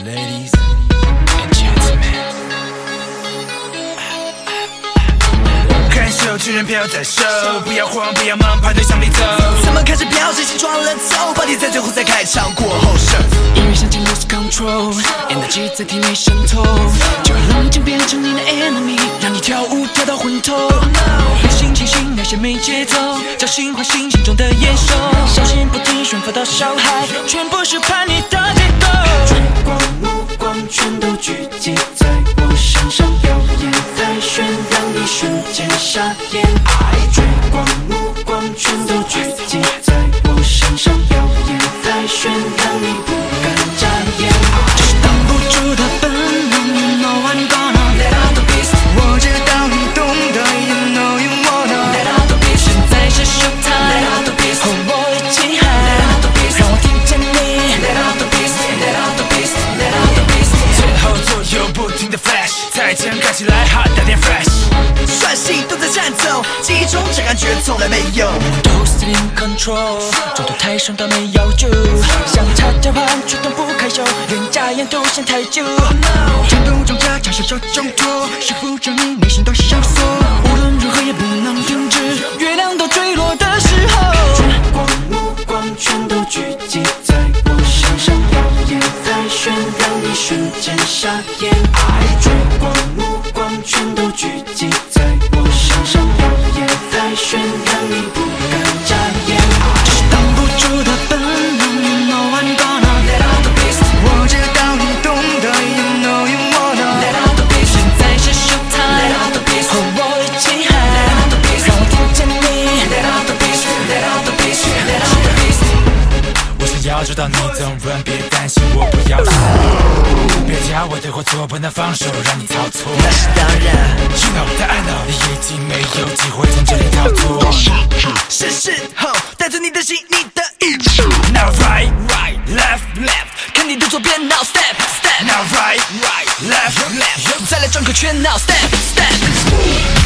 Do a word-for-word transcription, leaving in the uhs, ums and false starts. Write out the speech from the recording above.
Ladies and gentlemen， 看手，巨人飘在手，不要慌，不要忙，排队向里走。 咱们开始飘，谁先撞了走 ，Party 在最后再开场过后胜。 音乐响起 lose control，energy 在体内渗透，就让冷静变成你的 enemy， 让你跳舞跳到昏头。黑心清醒那些没节奏，叫醒唤醒心中的野兽，小心不停宣发到小孩，全部是叛逆的结构。追光目光全都聚集在我身上，表演在炫，让你瞬间傻眼。追光目光全都聚集在我身上，表演在炫，让你不敢眨眼。这是挡不住的本能 ，You know I'm gonna let out the beast。我知道你懂得 ，You know you wanna let out the beast。现在是 show time，let out the beast。和我一起喊 ，let out the beast。让我听见你 ，let out the beast，let out the beast，let out the beast。 前后左右不停的 flash， 太强看起来 hot， 带点 fresh。 帅气都在颤抖，记忆中这感觉从来没有。 都是 in control， 中途台上倒没要求，想插交换却动不开手，连假眼都嫌太久。战斗中加强小小挣脱，束缚着你内心的绳索，无论如何也不能停止，月亮都坠落的时候。追光目光全都聚集在我身上，表演在炫，让你瞬间傻眼。追光目光全都聚集在我身上，表演在炫，让你不敢眨眼。这是挡不住的本能 ，You know I'm gonna let out the beast。我知道你懂得 ，You know you wanna let out the beast。现在是 show time，let out the beast。和我一起喊 ，let out the beast。让我听见你 ，let out the beast，let out the beast，let out the beast。 我想要知道你怎么run，别担心，我不要输。别叫我对或错，不能放手，让你操作。 那是当然 You know that I know， 你已经没有机会从这里逃脱。 是时候带着你的心，你的意志。 Now right right left left， 看你的左边 ，Now step step。 Now right right left left， 再来转个圈 ，Now step step。